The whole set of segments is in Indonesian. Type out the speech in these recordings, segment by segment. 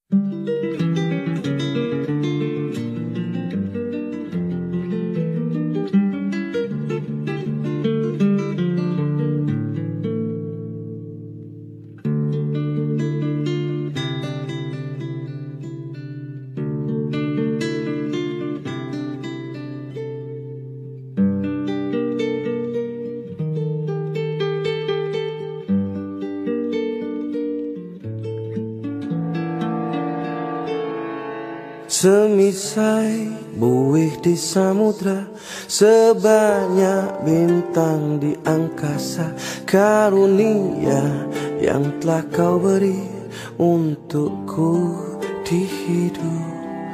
Semisai buih di samudra, sebanyak bintang di angkasa, karunia yang telah kau beri untukku di hidup.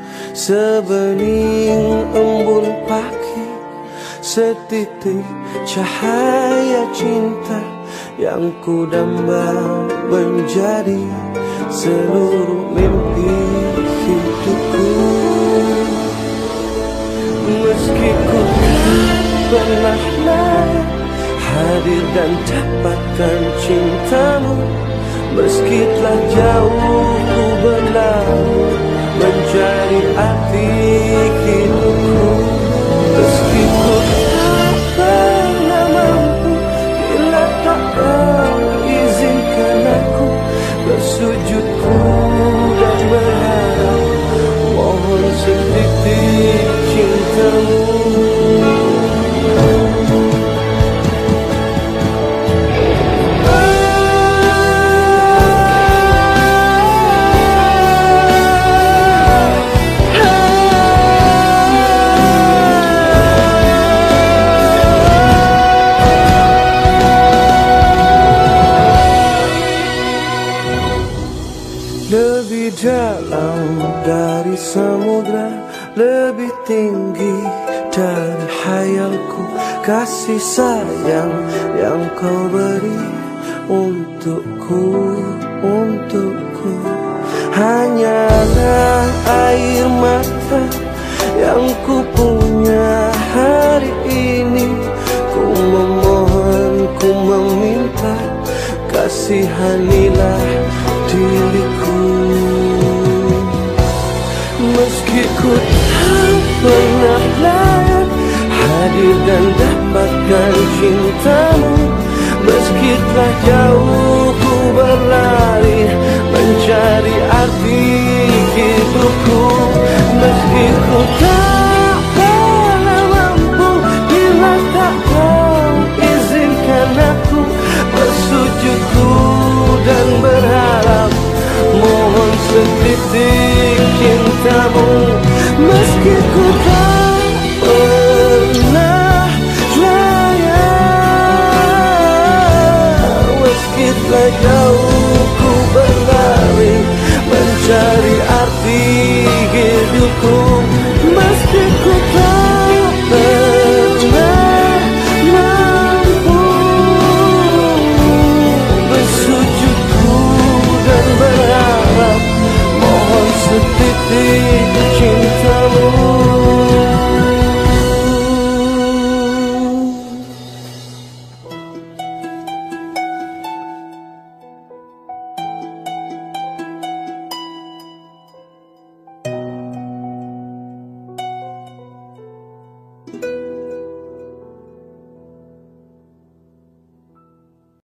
Sebening embun pagi, setitik cahaya cinta yang ku damba menjadi seluruh mimpi hidupku. Meski ku tak pernah layak hadir dan dapatkan cintamu, meski telah jauh ku berlalu mencari arti hidupku. Meski ku tak pernah mampu, bila tak kau izinkan aku bersujudku dan berharap mohon setitik cintamu. Lebih dalam dari samudra, lebih tinggi dari hayalku, kasih sayang yang kau beri untukku, untukku. Hanyalah air mata yang ku punya hari ini. Ku memohon, ku meminta, kasihanilah diriku. Meski ku tak pernah layak hadir dan dapatkan cintamu, meski telah jauh ku berlari mencari arti hidupku. Meski ku tak pernah mampu, bila tak kau izinkan aku bersujudku dan berharap mohon setitik cintamu. Meski ku tak pernah layak, meski telah